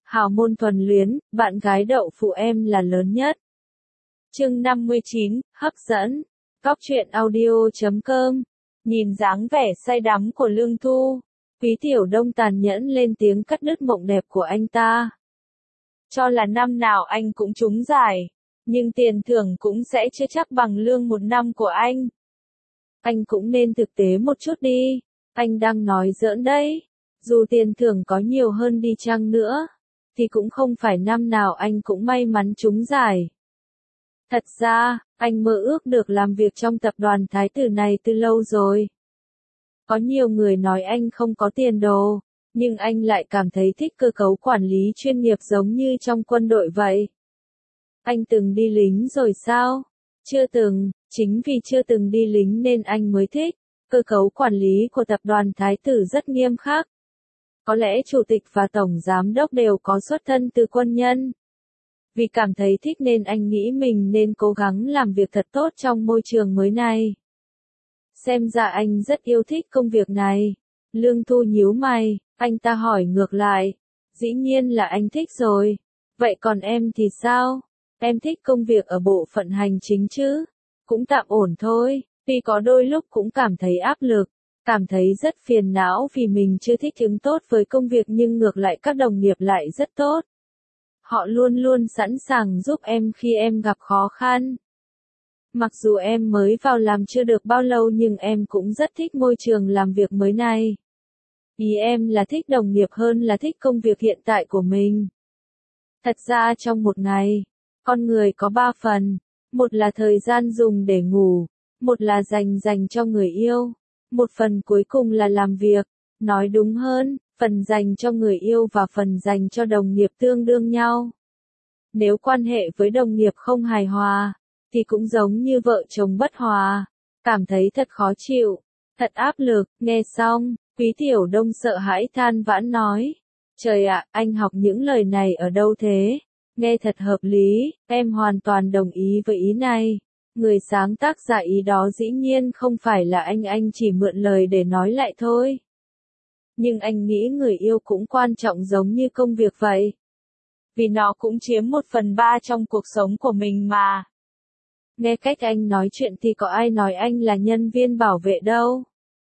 hào môn thuần luyến, bạn gái đậu phụ em là lớn nhất. Chương 59, hấp dẫn. Góc truyện audio.com. Nhìn dáng vẻ say đắm của Lương Thu, Quý Tiểu Đông tàn nhẫn lên tiếng cắt đứt mộng đẹp của anh ta. Cho là năm nào anh cũng trúng giải, nhưng tiền thưởng cũng sẽ chưa chắc bằng lương một năm của anh. Anh cũng nên thực tế một chút đi, anh đang nói giỡn đấy. Dù tiền thưởng có nhiều hơn đi chăng nữa, thì cũng không phải năm nào anh cũng may mắn trúng giải. Thật ra, anh mơ ước được làm việc trong tập đoàn Thái Tử này từ lâu rồi. Có nhiều người nói anh không có tiền đồ, nhưng anh lại cảm thấy thích cơ cấu quản lý chuyên nghiệp giống như trong quân đội vậy. Anh từng đi lính rồi sao? Chưa từng, chính vì chưa từng đi lính nên anh mới thích. Cơ cấu quản lý của tập đoàn Thái Tử rất nghiêm khắc. Có lẽ chủ tịch và tổng giám đốc đều có xuất thân từ quân nhân. Vì cảm thấy thích nên anh nghĩ mình nên cố gắng làm việc thật tốt trong môi trường mới này. Xem ra anh rất yêu thích công việc này. Lương Thu nhíu mày, anh ta hỏi ngược lại. Dĩ nhiên là anh thích rồi. Vậy còn em thì sao? Em thích công việc ở bộ phận hành chính chứ? Cũng tạm ổn thôi, tuy có đôi lúc cũng cảm thấy áp lực, cảm thấy rất phiền não vì mình chưa thích ứng tốt với công việc nhưng ngược lại các đồng nghiệp lại rất tốt. Họ luôn luôn sẵn sàng giúp em khi em gặp khó khăn. Mặc dù em mới vào làm chưa được bao lâu nhưng em cũng rất thích môi trường làm việc mới này. Ý em là thích đồng nghiệp hơn là thích công việc hiện tại của mình. Thật ra trong một ngày, con người có 3 phần. Một là thời gian dùng để ngủ, một là dành cho người yêu, một phần cuối cùng là làm việc. Nói đúng hơn, phần dành cho người yêu và phần dành cho đồng nghiệp tương đương nhau. Nếu quan hệ với đồng nghiệp không hài hòa, thì cũng giống như vợ chồng bất hòa, cảm thấy thật khó chịu, thật áp lực. Nghe xong, Quý Tiểu Đông sợ hãi than vãn nói. Trời ạ, anh học những lời này ở đâu thế? Nghe thật hợp lý, em hoàn toàn đồng ý với ý này. Người sáng tác ra ý đó dĩ nhiên không phải là anh chỉ mượn lời để nói lại thôi. Nhưng anh nghĩ người yêu cũng quan trọng giống như công việc vậy. Vì nó cũng chiếm 1/3 trong cuộc sống của mình mà. Nghe cách anh nói chuyện thì có ai nói anh là nhân viên bảo vệ đâu.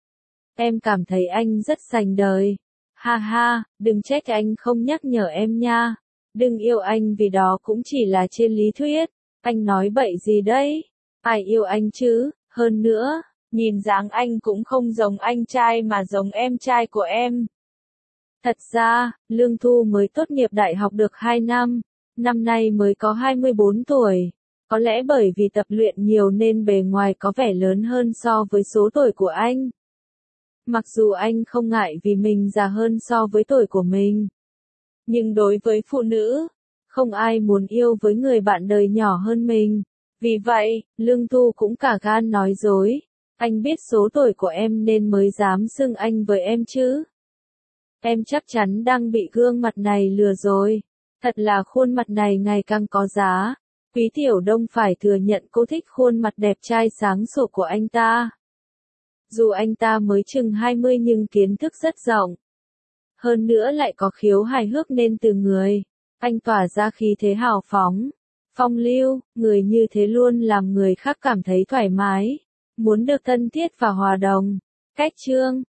Em cảm thấy anh rất sành đời. Ha ha, đừng trách anh không nhắc nhở em nha. Đừng yêu anh vì đó cũng chỉ là trên lý thuyết. Anh nói bậy gì đấy? Ai yêu anh chứ? Hơn nữa, nhìn dáng anh cũng không giống anh trai mà giống em trai của em. Thật ra, Lương Thu mới tốt nghiệp đại học được 2 năm. Năm nay mới có 24 tuổi. Có lẽ bởi vì tập luyện nhiều nên bề ngoài có vẻ lớn hơn so với số tuổi của anh. Mặc dù anh không ngại vì mình già hơn so với tuổi của mình. Nhưng đối với phụ nữ, không ai muốn yêu với người bạn đời nhỏ hơn mình. Vì vậy, Lương Thu cũng cả gan nói dối. Anh biết số tuổi của em nên mới dám xưng anh với em chứ. Em chắc chắn đang bị gương mặt này lừa rồi. Thật là khuôn mặt này ngày càng có giá. Quý Tiểu Đông phải thừa nhận cô thích khuôn mặt đẹp trai sáng sủa của anh ta. Dù anh ta mới chừng 20 nhưng kiến thức rất rộng. Hơn nữa lại có khiếu hài hước nên từ người. Anh tỏa ra khí thế hào phóng, phong lưu, người như thế luôn làm người khác cảm thấy thoải mái. Muốn được thân thiết và hòa đồng. Cách chương